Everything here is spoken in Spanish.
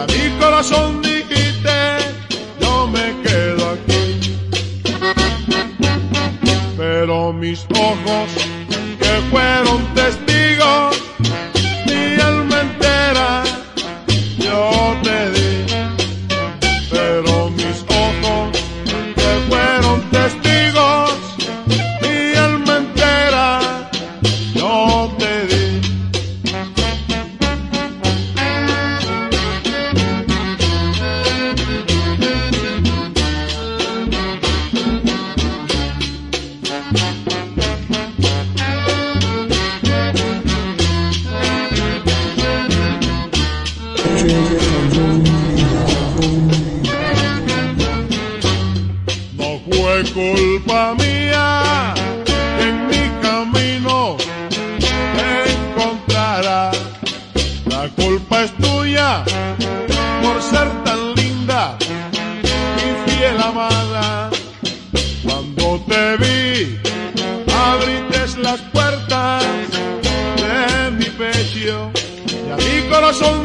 a mi corazón dijiste, yo me quedo aquí. Pero mis ojos, que fueron testigos, mi alma entera yo te di. Pero mis ojos, que fueron testigos, mi alma entera yo te di. No fue culpa mía que en mi camino te encontrara. La culpa es tuya por ser tan linda y fiel amada. Cuando te vi, abriste las puertas de mi pecho y a mi corazón